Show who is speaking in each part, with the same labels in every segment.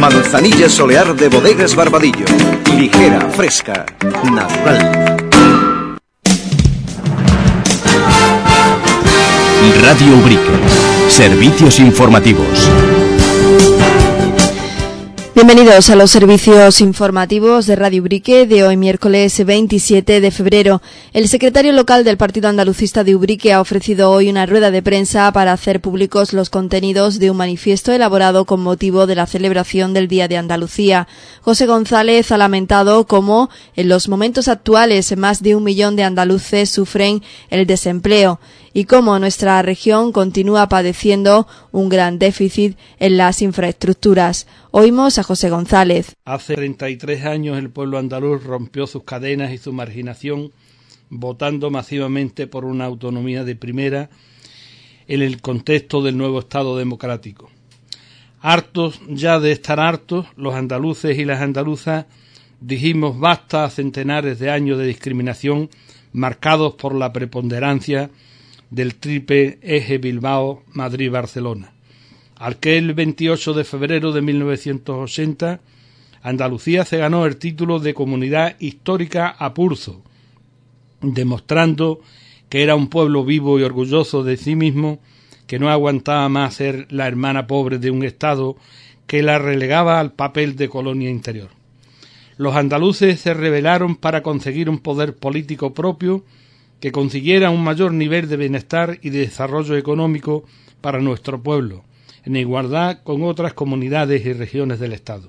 Speaker 1: Manzanilla Solear de Bodegas Barbadillo. Ligera, fresca, natural.
Speaker 2: Radio Ubrique. Servicios informativos.
Speaker 3: Bienvenidos a los servicios informativos de Radio Ubrique de hoy miércoles 27 de febrero. El secretario local del Partido Andalucista de Ubrique ha ofrecido hoy una rueda de prensa para hacer públicos los contenidos de un manifiesto elaborado con motivo de la celebración del Día de Andalucía. José González ha lamentado cómo en los momentos actuales más de 1 millón de andaluces sufren el desempleo y cómo nuestra región continúa padeciendo un gran déficit en las infraestructuras. Oímos a José González.
Speaker 4: Hace 33 años el pueblo andaluz rompió sus cadenas y su marginación, votando masivamente por una autonomía de primera en el contexto del nuevo Estado democrático. Hartos ya de estar hartos, los andaluces y las andaluzas dijimos basta a centenares de años de discriminación marcados por la preponderancia del triple eje Bilbao-Madrid-Barcelona. Aquel 28 de febrero de 1980, Andalucía se ganó el título de Comunidad Histórica a pulso, demostrando que era un pueblo vivo y orgulloso de sí mismo, que no aguantaba más ser la hermana pobre de un Estado que la relegaba al papel de colonia interior. Los andaluces se rebelaron para conseguir un poder político propio que consiguiera un mayor nivel de bienestar y de desarrollo económico para nuestro pueblo, en igualdad con otras comunidades y regiones del Estado.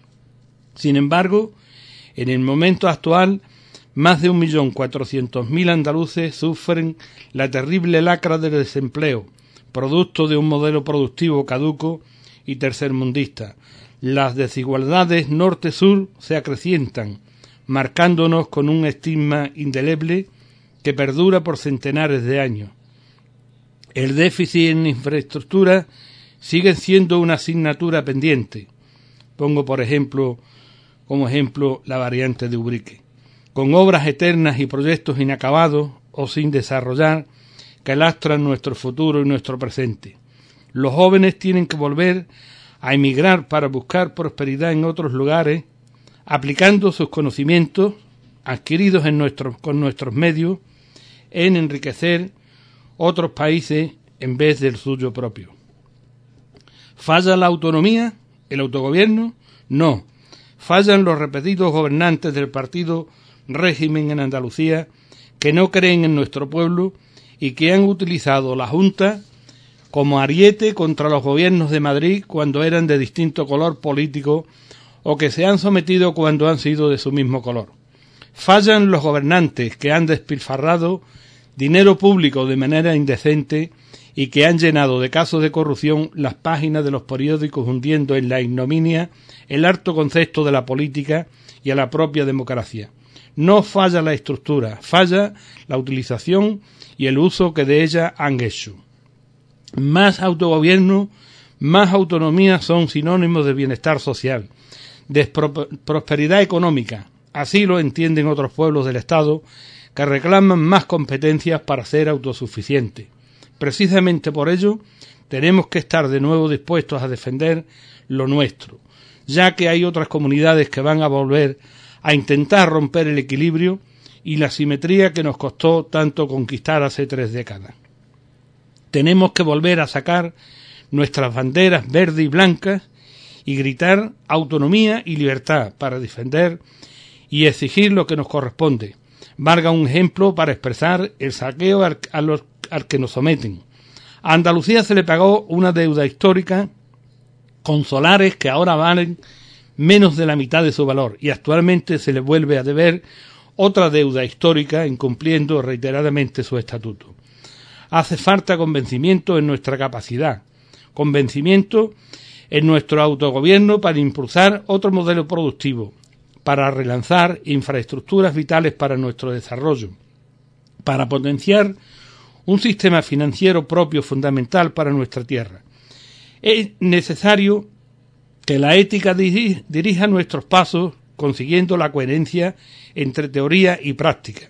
Speaker 4: Sin embargo, en el momento actual, más de 1.400.000 andaluces sufren la terrible lacra del desempleo, producto de un modelo productivo caduco y tercermundista. Las desigualdades norte-sur se acrecientan, marcándonos con un estigma indeleble que perdura por centenares de años. El déficit en infraestructura sigue siendo una asignatura pendiente. Pongo como ejemplo la variante de Ubrique, con obras eternas y proyectos inacabados o sin desarrollar que lastran nuestro futuro y nuestro presente. Los jóvenes tienen que volver a emigrar para buscar prosperidad en otros lugares, aplicando sus conocimientos adquiridos con nuestros medios en enriquecer otros países en vez del suyo propio. ¿Falla la autonomía? ¿El autogobierno? No. Fallan los repetidos gobernantes del partido régimen en Andalucía que no creen en nuestro pueblo y que han utilizado la Junta como ariete contra los gobiernos de Madrid cuando eran de distinto color político o que se han sometido cuando han sido de su mismo color. Fallan los gobernantes que han despilfarrado dinero público de manera indecente y que han llenado de casos de corrupción las páginas de los periódicos hundiendo en la ignominia el alto concepto de la política y a la propia democracia. No falla la estructura, falla la utilización y el uso que de ella han hecho. Más autogobierno, más autonomía son sinónimos de bienestar social, de prosperidad económica. Así lo entienden otros pueblos del Estado que reclaman más competencias para ser autosuficientes. Precisamente por ello, tenemos que estar de nuevo dispuestos a defender lo nuestro, ya que hay otras comunidades que van a volver a intentar romper el equilibrio y la simetría que nos costó tanto conquistar hace 3 décadas. Tenemos que volver a sacar nuestras banderas verde y blancas y gritar autonomía y libertad para defender y exigir lo que nos corresponde. Valga un ejemplo para expresar el saqueo al que nos someten. A Andalucía se le pagó una deuda histórica con solares que ahora valen menos de la mitad de su valor y actualmente se le vuelve a deber otra deuda histórica incumpliendo reiteradamente su estatuto. Hace falta convencimiento en nuestra capacidad, convencimiento en nuestro autogobierno para impulsar otro modelo productivo, para relanzar infraestructuras vitales para nuestro desarrollo, para potenciar un sistema financiero propio fundamental para nuestra tierra. Es necesario que la ética dirija nuestros pasos consiguiendo la coherencia entre teoría y práctica.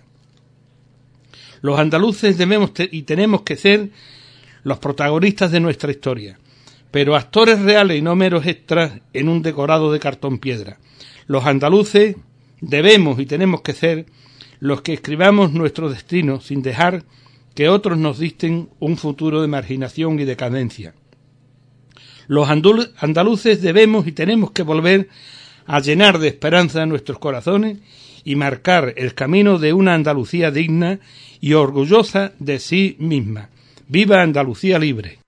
Speaker 4: Los andaluces debemos y tenemos que ser los protagonistas de nuestra historia. pero actores reales y no meros extras en un decorado de cartón piedra. Los andaluces debemos y tenemos que ser los que escribamos nuestro destino sin dejar que otros nos dicten un futuro de marginación y decadencia. Los andaluces debemos y tenemos que volver a llenar de esperanza nuestros corazones y marcar el camino de una Andalucía digna y orgullosa de sí misma. ¡Viva Andalucía libre!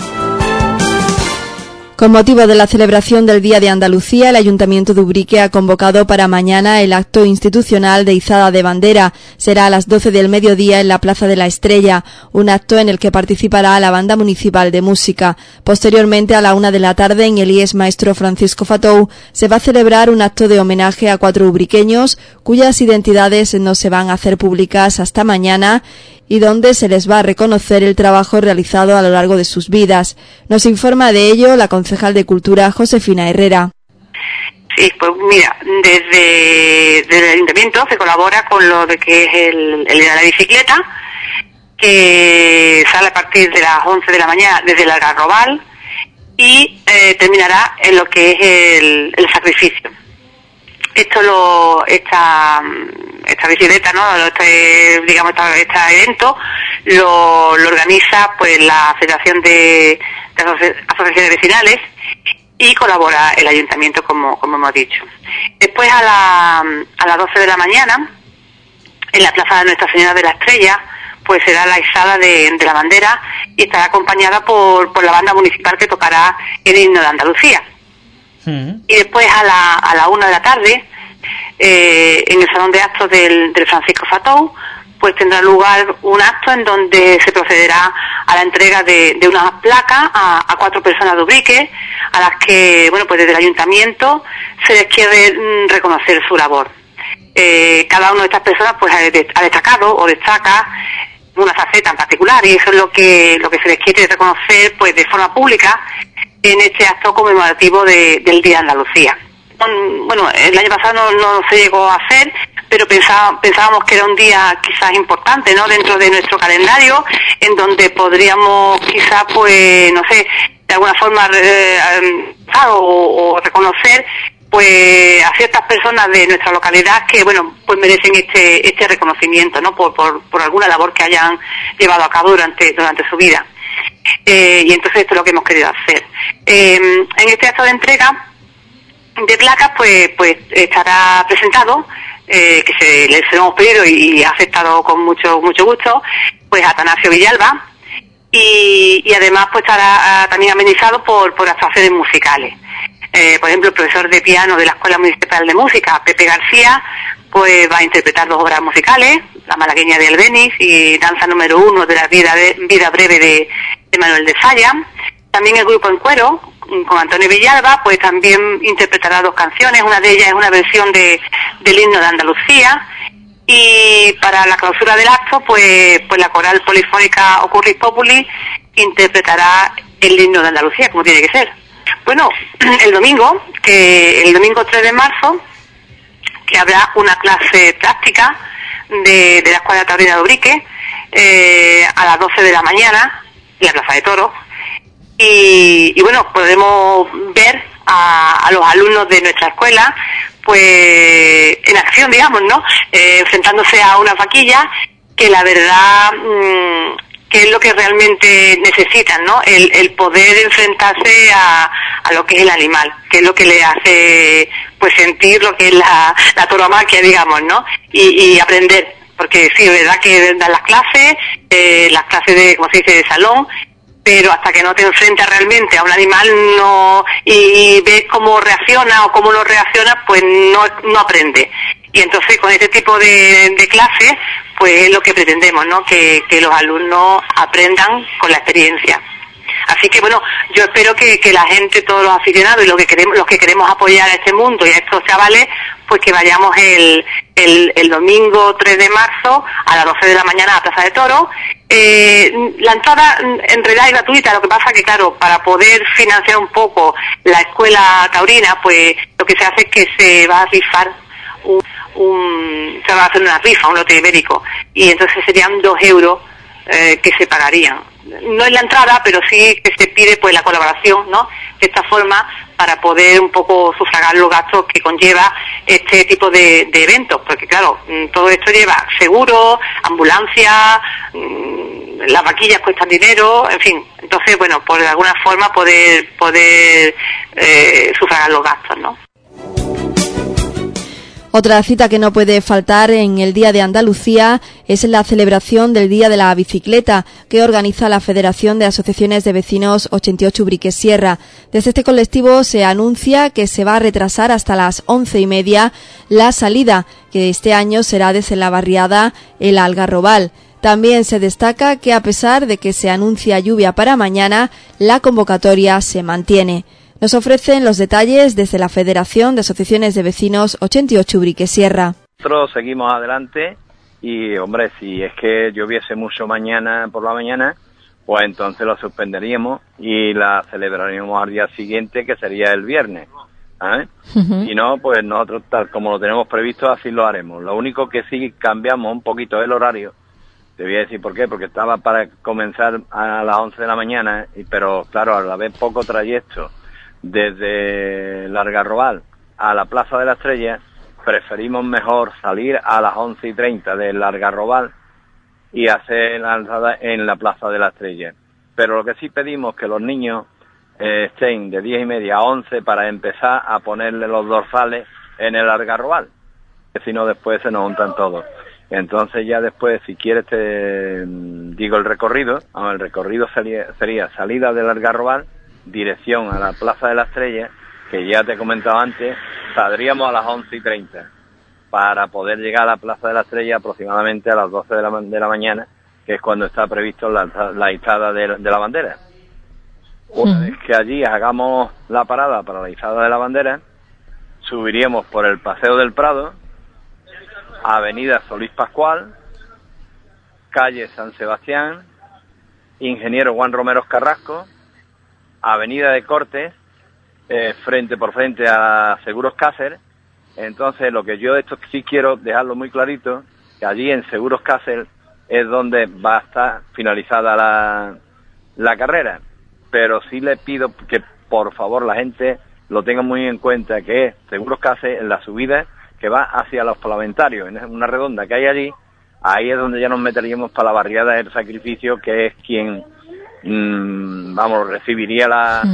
Speaker 3: Con motivo de la celebración del Día de Andalucía, el Ayuntamiento de Ubrique ha convocado para mañana el acto institucional de izada de bandera. Será a las 12 del mediodía en la Plaza de la Estrella, un acto en el que participará la Banda Municipal de Música. Posteriormente, a la 1 de la tarde, en el IES Maestro Francisco Fatou, se va a celebrar un acto de homenaje a 4 ubriqueños, cuyas identidades no se van a hacer públicas hasta mañana, y donde se les va a reconocer el trabajo realizado a lo largo de sus vidas. Nos informa de ello la concejal de Cultura, Josefina Herrera.
Speaker 5: Sí, pues mira, desde el Ayuntamiento se colabora con lo de que es el de la bicicleta, que sale a partir de las 11 de la mañana desde el Algarrobal y terminará en lo que es el sacrificio. Esta bicicleta, ¿no? Este evento lo organiza pues la Federación de Asociaciones Vecinales y colabora el Ayuntamiento, como hemos dicho. Después a las 12 de la mañana, en la Plaza de Nuestra Señora de la Estrella, pues será la izada de la bandera y estará acompañada por la banda municipal que tocará el himno de Andalucía. Y después a la 1 de la tarde, en el Salón de Actos del Francisco Fatou, pues tendrá lugar un acto en donde se procederá a la entrega de unas placas a 4 personas de Ubrique, a las que, bueno, pues desde el Ayuntamiento se les quiere reconocer su labor. Cada una de estas personas pues ha destacado o destaca una faceta en particular, y eso es lo que se les quiere reconocer pues de forma pública en este acto conmemorativo del Día de Andalucía. Bueno, el año pasado no se llegó a hacer, pero pensábamos que era un día quizás importante, ¿no?, dentro de nuestro calendario, en donde podríamos quizás, pues, no sé, de alguna forma o reconocer pues a ciertas personas de nuestra localidad que, bueno, pues merecen este reconocimiento, ¿no?, por alguna labor que hayan llevado a cabo durante su vida. Y entonces esto es lo que hemos querido hacer. En este acto de entrega de placas, pues estará presentado, que les hemos pedido y ha aceptado con mucho gusto, pues Atanasio Villalba, y además pues estará también amenizado por actuaciones musicales. Por ejemplo, el profesor de piano de la Escuela Municipal de Música, Pepe García, pues va a interpretar 2 obras musicales, La Malagueña de Albeniz y Danza número 1 de la vida breve de Manuel de Falla. También el grupo En Cuero, con Antonio Villalba, pues también interpretará 2 canciones. Una de ellas es una versión del himno de Andalucía. Y para la clausura del acto, pues la coral polifónica Ocurris Populi interpretará el himno de Andalucía, como tiene que ser. Bueno, el domingo 3 de marzo, que habrá una clase práctica de la Escuela Taurina de Ubrique, a las 12 de la mañana, en la Plaza de Toros. Y bueno, podemos ver a los alumnos de nuestra escuela pues en acción, digamos, ¿no?, enfrentándose a una vaquilla que la verdad que es lo que realmente necesitan, ¿no?, el poder enfrentarse a lo que es el animal, que es lo que le hace pues sentir lo que es la tauromaquia, digamos, ¿no?, y aprender, porque sí, es verdad que dan las clases de, como se dice, de salón, pero hasta que no te enfrentas realmente a un animal y ves cómo reacciona o cómo no reacciona, pues no aprende. Y entonces con este tipo de clases, pues es lo que pretendemos, ¿no?, que los alumnos aprendan con la experiencia. Así que bueno, yo espero que la gente, todos los aficionados y los que queremos apoyar a este mundo y a estos chavales, pues que vayamos el domingo 3 de marzo a las 12 de la mañana a la Plaza de Toros. La entrada en realidad es gratuita, lo que pasa que claro, para poder financiar un poco la escuela taurina, pues lo que se hace es que se va a rifar se va a hacer una rifa, un lote ibérico, y entonces serían 2 euros que se pagarían. no es la entrada, pero sí que se pide pues la colaboración, ¿no? De esta forma, para poder un poco sufragar los gastos que conlleva este tipo de eventos, porque claro, todo esto lleva seguro, ambulancia, las vaquillas cuestan dinero, en fin, entonces bueno, por de alguna forma poder sufragar los gastos, ¿no?
Speaker 3: Otra cita que no puede faltar en el Día de Andalucía es la celebración del Día de la Bicicleta, que organiza la Federación de Asociaciones de Vecinos 88 Ubrique Sierra. Desde este colectivo se anuncia que se va a retrasar hasta las 11:30 la salida, que este año será desde la barriada El Algarrobal. También se destaca que, a pesar de que se anuncia lluvia para mañana, la convocatoria se mantiene. Nos ofrecen los detalles desde la Federación de Asociaciones de Vecinos 88 Ubrique Sierra.
Speaker 6: Nosotros seguimos adelante y, hombre, si es que lloviese mucho mañana por la mañana, pues entonces lo suspenderíamos y la celebraríamos al día siguiente, que sería el viernes. ¿Eh? Si no, pues nosotros, tal como lo tenemos previsto, así lo haremos. Lo único que sí cambiamos un poquito el horario. Te voy a decir por qué, porque estaba para comenzar a las 11 de la mañana, pero claro, al haber poco trayecto desde el Algarrobal a la Plaza de la Estrella, preferimos mejor salir a las 11:30 del Algarrobal y hacer la alzada en la Plaza de la Estrella. Pero lo que sí pedimos es que los niños estén de 10:30 a 11 para empezar a ponerle los dorsales en el Algarrobal, que si no después se nos juntan todos. Entonces ya después, si quieres, te digo el recorrido. El recorrido sería salida del Algarrobal, dirección a la Plaza de la Estrella, que ya te he comentado antes, saldríamos a las 11:30 para poder llegar a la Plaza de la Estrella aproximadamente a las 12 de la mañana, que es cuando está previsto la izada de la bandera. Una vez que allí hagamos la parada para la izada de la bandera, subiríamos por el Paseo del Prado, Avenida Solís Pascual, calle San Sebastián, Ingeniero Juan Romero Carrasco, Avenida de Cortes, frente por frente a Seguros Cáceres. Entonces, lo que yo esto sí quiero dejarlo muy clarito, que allí en Seguros Cáceres es donde va a estar finalizada la carrera. Pero sí le pido que por favor la gente lo tenga muy en cuenta, que es Seguros Cáceres en la subida que va hacia los parlamentarios, en una redonda que hay allí. Ahí es donde ya nos meteríamos para la barriada del Sacrificio, que es quien recibiría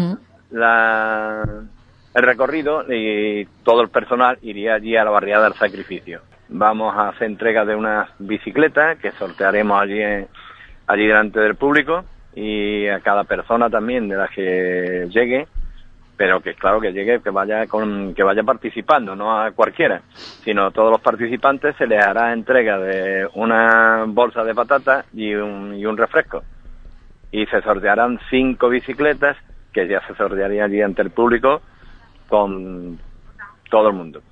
Speaker 6: el recorrido, y todo el personal iría allí a la barriada del Sacrificio. Vamos a hacer entrega de unas bicicletas que sortearemos allí delante del público, y a cada persona también de las que llegue, pero que claro que llegue, que vaya participando, no a cualquiera, sino a todos los participantes se les hará entrega de una bolsa de patatas y un refresco. Y se sortearán 5 bicicletas, que ya se sortearían allí ante el público con todo el mundo.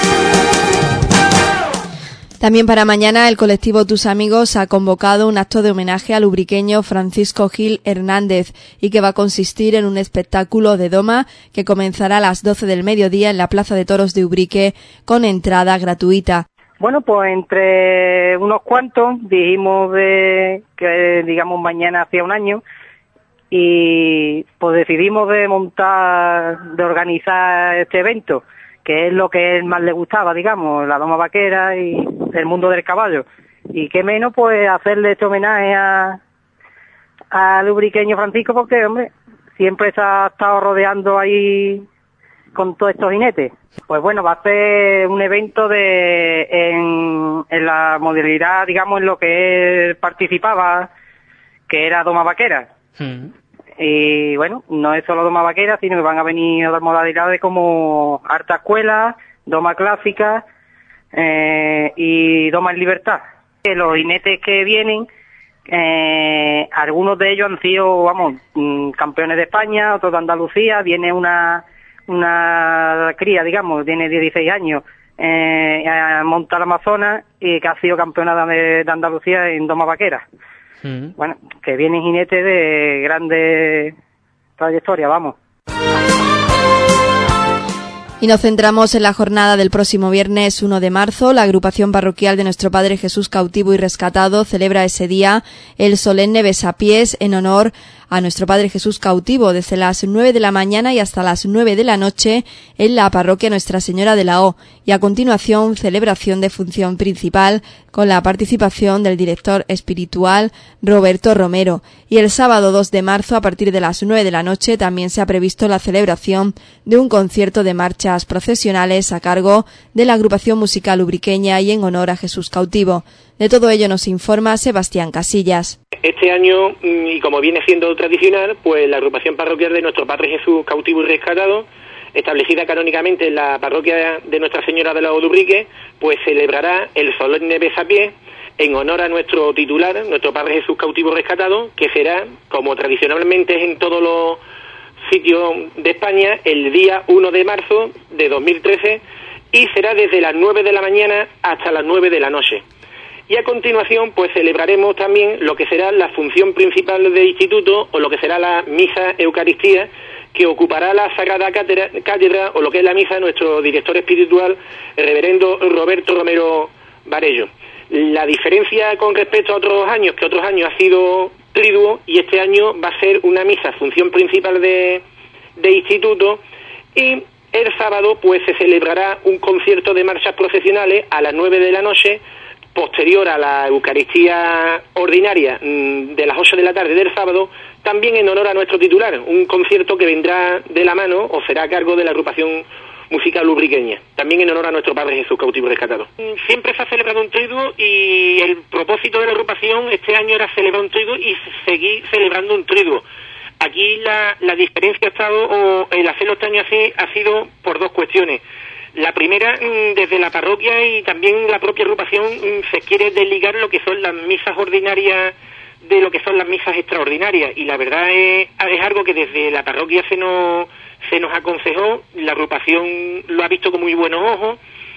Speaker 3: También para mañana el colectivo Tus Amigos ha convocado un acto de homenaje al ubriqueño Francisco Gil Hernández, y que va a consistir en un espectáculo de doma que comenzará a las 12 del mediodía en la Plaza de Toros de Ubrique, con entrada gratuita.
Speaker 7: Bueno, pues entre unos cuantos dijimos que digamos mañana hacía un año, y pues decidimos de organizar este evento, que es lo que a él más le gustaba, digamos, la doma vaquera y el mundo del caballo. Y qué menos pues hacerle este homenaje al ubriqueño Francisco, porque hombre, siempre se ha estado rodeando ahí con todos estos jinetes. Pues bueno, va a ser un evento en la modalidad, digamos, en lo que él participaba, que era doma vaquera. Y bueno, no es solo doma vaquera, sino que van a venir otras modalidades como arta escuela, doma clásica y doma en libertad. Los jinetes que vienen, algunos de ellos han sido, campeones de España, otros de Andalucía. Viene una cría, digamos, tiene 16 años, a montar Amazonas, y que ha sido campeona de Andalucía en doma vaquera. Bueno, que vienen jinetes de grande trayectoria, vamos.
Speaker 3: Y nos centramos en la jornada del próximo viernes 1 de marzo. La agrupación parroquial de Nuestro Padre Jesús Cautivo y Rescatado celebra ese día el solemne besapiés en honor a Nuestro Padre Jesús Cautivo desde las 9 de la mañana y hasta las 9 de la noche en la parroquia Nuestra Señora de la O, y a continuación celebración de función principal con la participación del director espiritual Roberto Romero. Y el sábado 2 de marzo a partir de las 9 de la noche también se ha previsto la celebración de un concierto de marchas procesionales a cargo de la agrupación musical ubriqueña y en honor a Jesús Cautivo. De todo ello nos informa Sebastián Casillas.
Speaker 8: Este año, y como viene siendo tradicional, pues la agrupación parroquial de Nuestro Padre Jesús Cautivo y Rescatado, establecida canónicamente en la parroquia de Nuestra Señora de la O de Ubrique, pues celebrará el solemne besapiés en honor a nuestro titular, Nuestro Padre Jesús Cautivo y Rescatado, que será, como tradicionalmente es en todos los sitios de España, el día 1 de marzo de 2013, y será desde las 9 de la mañana hasta las 9 de la noche. Y a continuación, pues celebraremos también lo que será la función principal del instituto, o lo que será la misa Eucaristía, que ocupará la Sagrada Cátedra, o lo que es la misa, nuestro director espiritual, el reverendo Roberto Romero Varello. La diferencia con respecto a otros años, que otros años ha sido triduo, y este año va a ser una misa, función principal de instituto, y el sábado pues se celebrará un concierto de marchas procesionales a las 9 de la noche, posterior a la Eucaristía ordinaria de las 8 de la tarde del sábado, también en honor a nuestro titular, un concierto que vendrá de la mano o será a cargo de la agrupación musical ubriqueña, también en honor a Nuestro Padre Jesús Cautivo y Rescatado. Siempre se ha celebrado un triduo y el propósito de la agrupación este año era celebrar un triduo y seguir celebrando un triduo. Aquí la diferencia ha estado, o el hacerlo este año así, ha sido por dos cuestiones. La primera, desde la parroquia y también la propia agrupación, se quiere desligar lo que son las misas ordinarias de lo que son las misas extraordinarias, y la verdad es algo que desde la parroquia se nos aconsejó, la agrupación lo ha visto con muy buenos ojos,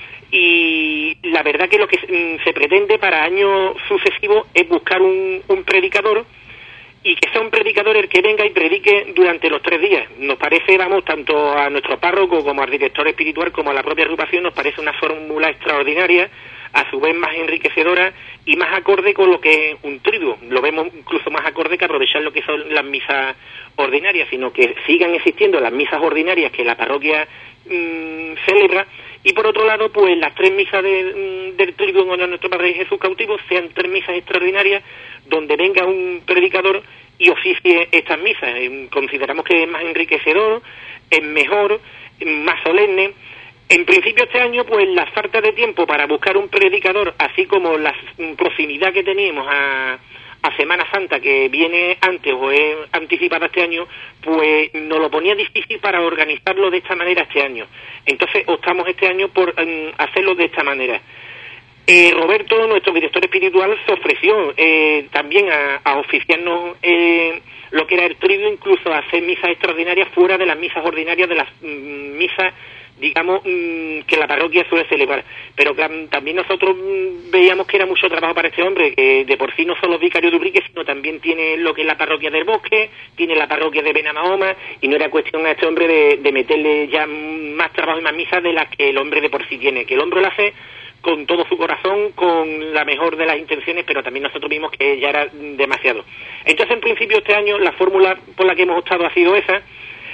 Speaker 8: y la verdad que lo que se pretende para años sucesivos es buscar un predicador, y que sea un predicador el que venga y predique durante los 3 días. Nos parece, tanto a nuestro párroco como al director espiritual como a la propia agrupación, nos parece una fórmula extraordinaria, a su vez más enriquecedora y más acorde con lo que es un triduo. Lo vemos incluso más acorde que aprovechar lo que son las misas ordinarias, sino que sigan existiendo las misas ordinarias que la parroquia celebra, y por otro lado, pues las 3 misas del triduo en honor a Nuestro Padre Jesús Cautivo sean 3 misas extraordinarias donde venga un predicador y oficie estas misas. Consideramos que es más enriquecedor, es mejor, más solemne. En principio este año, pues la falta de tiempo para buscar un predicador, así como la proximidad que teníamos a Semana Santa, que viene antes o es anticipada este año, pues nos lo ponía difícil para organizarlo de esta manera este año. Entonces optamos este año por hacerlo de esta manera. Roberto, nuestro director espiritual, se ofreció también a oficiarnos lo que era el triduo, incluso a hacer misas extraordinarias fuera de las misas ordinarias, de las misas, digamos, que la parroquia suele celebrar. Pero también nosotros veíamos que era mucho trabajo para este hombre, que de por sí no solo es vicario de Ubrique, sino también tiene lo que es la parroquia del Bosque, tiene la parroquia de Benamahoma, y no era cuestión a este hombre de meterle ya más trabajo y más misas de las que el hombre de por sí tiene, que el hombre lo hace con todo su corazón, con la mejor de las intenciones, pero también nosotros vimos que ya era demasiado. Entonces, en principio, este año la fórmula por la que hemos optado ha sido esa,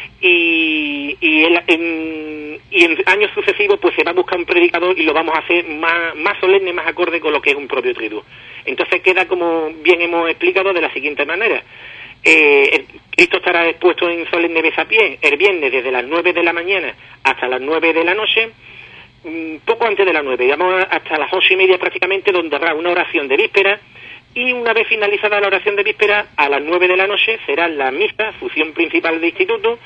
Speaker 8: y en años sucesivos pues se va a buscar un predicador y lo vamos a hacer más solemne, más acorde con lo que es un propio triduo. Entonces queda, como bien hemos explicado, de la siguiente manera. Cristo estará expuesto en solemne besapiés el viernes desde las 9 de la mañana hasta las 9 de la noche, poco antes de las 9, digamos hasta las 8:30 prácticamente, donde habrá una oración de víspera, y una vez finalizada la oración de víspera, a las 9 de la noche será la misa, función principal de instituto,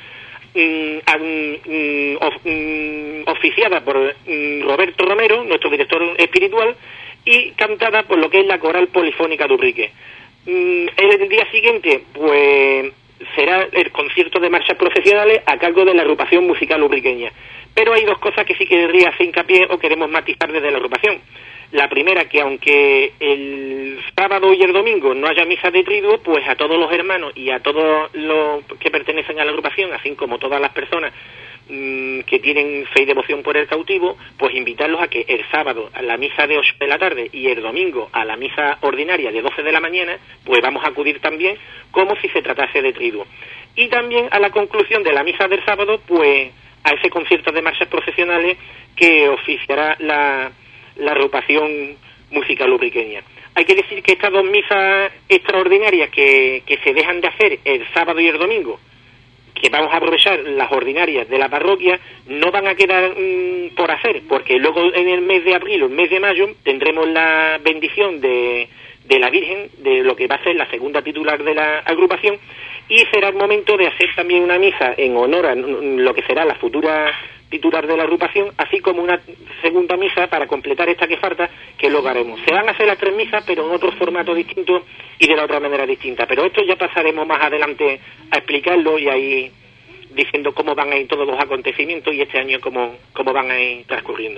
Speaker 8: oficiada por Roberto Romero, nuestro director espiritual, y cantada por lo que es la Coral Polifónica de Ubrique. El día siguiente, pues, será el concierto de marchas procesionales a cargo de la agrupación musical ubriqueña. Pero hay 2 cosas que sí querría hacer hincapié o queremos matizar desde la agrupación. La primera, que aunque el sábado y el domingo no haya misa de triduo, pues a todos los hermanos y a todos los que pertenecen a la agrupación, así como todas las personas que tienen fe y devoción por el cautivo, pues invitarlos a que el sábado a la misa de 8 de la tarde y el domingo a la misa ordinaria de 12 de la mañana, pues vamos a acudir también como si se tratase de triduo. Y también a la conclusión de la misa del sábado, pues a ese concierto de marchas procesionales que oficiará la agrupación musical ubriqueña. Hay que decir que estas dos misas extraordinarias que se dejan de hacer el sábado y el domingo, que vamos a aprovechar las ordinarias de la parroquia, no van a quedar por hacer, porque luego en el mes de abril o el mes de mayo tendremos la bendición de la Virgen, de lo que va a ser la segunda titular de la agrupación, y será el momento de hacer también una misa en honor a lo que será la futura titular de la agrupación, así como una segunda misa para completar esta que falta, que luego haremos. Se van a hacer las 3 misas, pero en otro formato distinto y de la otra manera distinta. Pero esto ya pasaremos más adelante a explicarlo y ahí diciendo cómo van a ir todos los acontecimientos y este año cómo van a ir transcurriendo.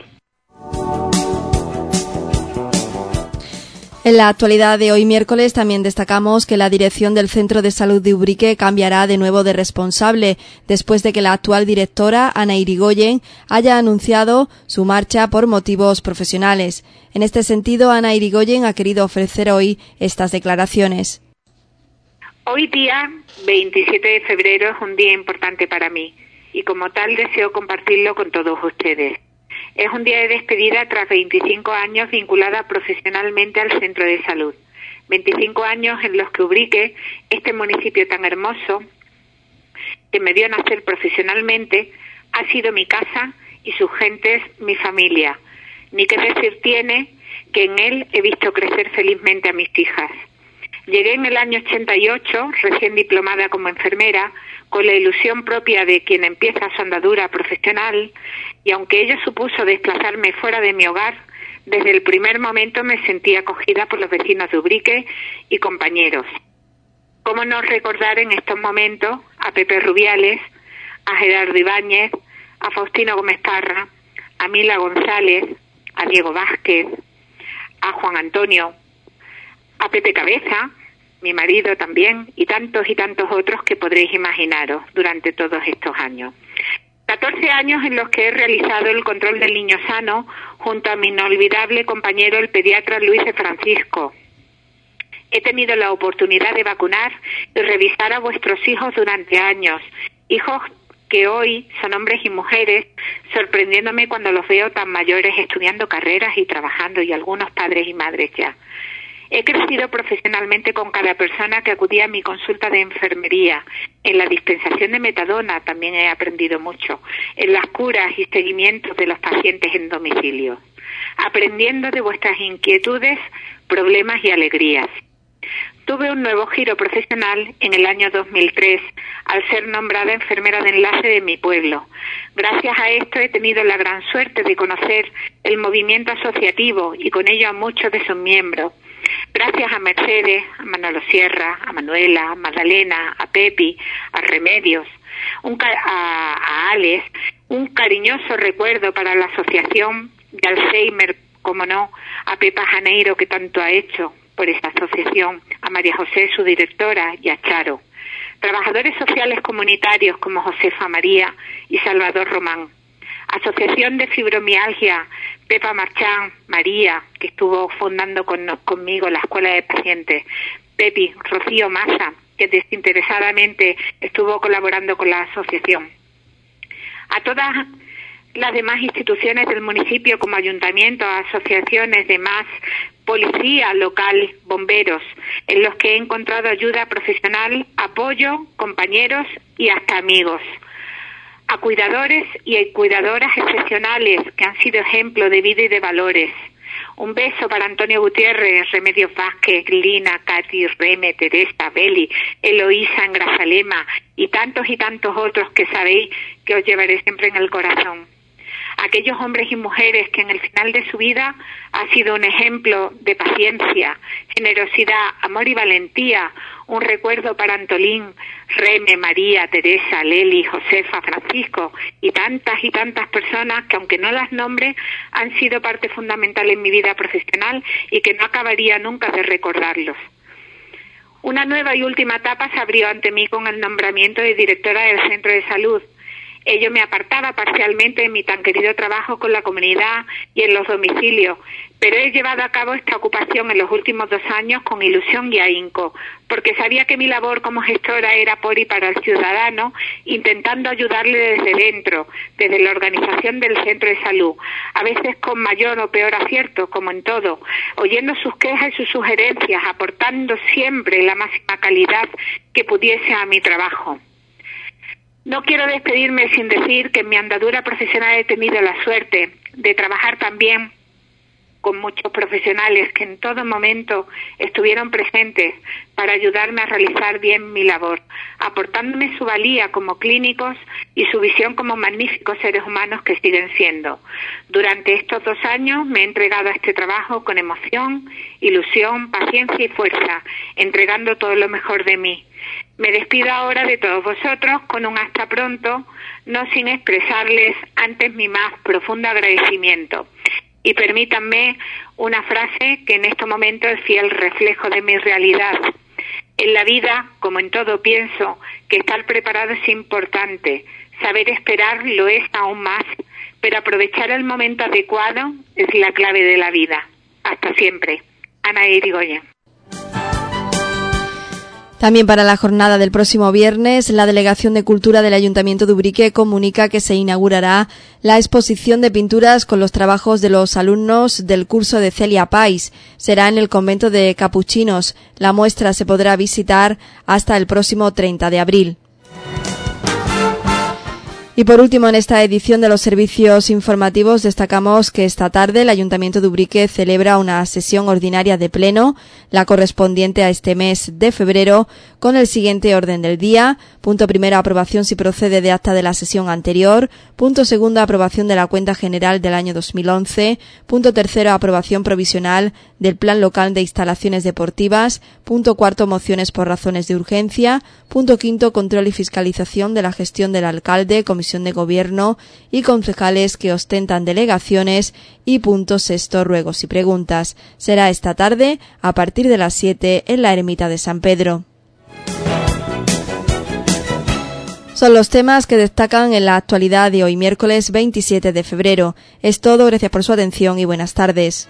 Speaker 3: En la actualidad de hoy miércoles también destacamos que la dirección del Centro de Salud de Ubrique cambiará de nuevo de responsable después de que la actual directora, Ana Irigoyen, haya anunciado su marcha por motivos profesionales. En este sentido, Ana Irigoyen ha querido ofrecer hoy estas declaraciones.
Speaker 9: Hoy día, 27 de febrero, es un día importante para mí y como tal deseo compartirlo con todos ustedes. Es un día de despedida tras 25 años vinculada profesionalmente al centro de salud. 25 años en los que Ubrique, este municipio tan hermoso, que me vio nacer profesionalmente, ha sido mi casa y sus gentes mi familia. Ni qué decir tiene que en él he visto crecer felizmente a mis hijas. Llegué en el año 88, recién diplomada como enfermera, con la ilusión propia de quien empieza su andadura profesional, y aunque ello supuso desplazarme fuera de mi hogar, desde el primer momento me sentí acogida por los vecinos de Ubrique y compañeros. ¿Cómo no recordar en estos momentos a Pepe Rubiales, a Gerardo Ibáñez, a Faustino Gómez Parra, a Mila González, a Diego Vázquez, a Juan Antonio, a Pepe Cabeza, mi marido también, y tantos otros que podréis imaginaros durante todos estos años. 14 años en los que he realizado el control del niño sano junto a mi inolvidable compañero el pediatra Luis de Francisco. He tenido la oportunidad de vacunar y revisar a vuestros hijos durante años, hijos que hoy son hombres y mujeres, sorprendiéndome cuando los veo tan mayores estudiando carreras y trabajando, y algunos padres y madres ya. He crecido profesionalmente con cada persona que acudía a mi consulta de enfermería. En la dispensación de metadona también he aprendido mucho. En las curas y seguimientos de los pacientes en domicilio. Aprendiendo de vuestras inquietudes, problemas y alegrías. Tuve un nuevo giro profesional en el año 2003 al ser nombrada enfermera de enlace de mi pueblo. Gracias a esto he tenido la gran suerte de conocer el movimiento asociativo y con ello a muchos de sus miembros. Gracias a Mercedes, a Manolo Sierra, a Manuela, a Magdalena, a Pepi, a Remedios, a Alex, un cariñoso recuerdo para la asociación de Alzheimer, como no, a Pepa Janeiro, que tanto ha hecho por esta asociación, a María José, su directora, y a Charo. Trabajadores sociales comunitarios como Josefa María y Salvador Román. Asociación de Fibromialgia, Pepa Marchán, María, que estuvo fundando conmigo la Escuela de Pacientes, Pepi, Rocío Massa, que desinteresadamente estuvo colaborando con la asociación. A todas las demás instituciones del municipio como ayuntamiento, asociaciones de más, policía local, bomberos, en los que he encontrado ayuda profesional, apoyo, compañeros y hasta amigos. A cuidadores y cuidadoras excepcionales que han sido ejemplo de vida y de valores. Un beso para Antonio Gutiérrez, Remedios Vázquez, Lina, Katy, Reme, Teresa, Beli, Eloísa en Grazalema y tantos otros que sabéis que os llevaré siempre en el corazón. A aquellos hombres y mujeres que en el final de su vida han sido un ejemplo de paciencia, generosidad, amor y valentía, un recuerdo para Antolín, Reme, María, Teresa, Leli, Josefa, Francisco y tantas personas que, aunque no las nombre, han sido parte fundamental en mi vida profesional y que no acabaría nunca de recordarlos. Una nueva y última etapa se abrió ante mí con el nombramiento de directora del Centro de Salud. Ello me apartaba parcialmente de mi tan querido trabajo con la comunidad y en los domicilios, pero he llevado a cabo esta ocupación en los últimos 2 años con ilusión y ahínco, porque sabía que mi labor como gestora era por y para el ciudadano, intentando ayudarle desde dentro, desde la organización del centro de salud, a veces con mayor o peor acierto, como en todo, oyendo sus quejas y sus sugerencias, aportando siempre la máxima calidad que pudiese a mi trabajo. No quiero despedirme sin decir que en mi andadura profesional he tenido la suerte de trabajar también con muchos profesionales que en todo momento estuvieron presentes para ayudarme a realizar bien mi labor, aportándome su valía como clínicos y su visión como magníficos seres humanos que siguen siendo. Durante estos 2 años me he entregado a este trabajo con emoción, ilusión, paciencia y fuerza, entregando todo lo mejor de mí. Me despido ahora de todos vosotros con un hasta pronto, no sin expresarles antes mi más profundo agradecimiento. Y permítanme una frase que en este momento es fiel reflejo de mi realidad. En la vida, como en todo, pienso que estar preparado es importante, saber esperar lo es aún más, pero aprovechar el momento adecuado es la clave de la vida. Hasta siempre. Ana Irigoyen.
Speaker 3: También para la jornada del próximo viernes, la Delegación de Cultura del Ayuntamiento de Ubrique comunica que se inaugurará la exposición de pinturas con los trabajos de los alumnos del curso de Celia Pais. Será en el convento de Capuchinos. La muestra se podrá visitar hasta el próximo 30 de abril. Y por último, en esta edición de los servicios informativos destacamos que esta tarde el Ayuntamiento de Ubrique celebra una sesión ordinaria de pleno, la correspondiente a este mes de febrero, con el siguiente orden del día. Punto primero, aprobación si procede de acta de la sesión anterior. Punto segundo, aprobación de la cuenta general del año 2011. Punto tercero, aprobación provisional del Plan Local de Instalaciones Deportivas. Punto cuarto, mociones por razones de urgencia. Punto quinto, control y fiscalización de la gestión del alcalde, comisión de gobierno y concejales que ostentan delegaciones. Y punto sexto, ruegos y preguntas. Será esta tarde a partir de las 7 en la Ermita de San Pedro. Son los temas que destacan en la actualidad de hoy, miércoles 27 de febrero. Es todo, gracias por su atención y buenas tardes.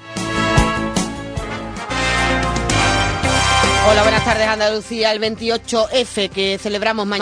Speaker 10: Hola, buenas tardes Andalucía, el 28F que celebramos mañana.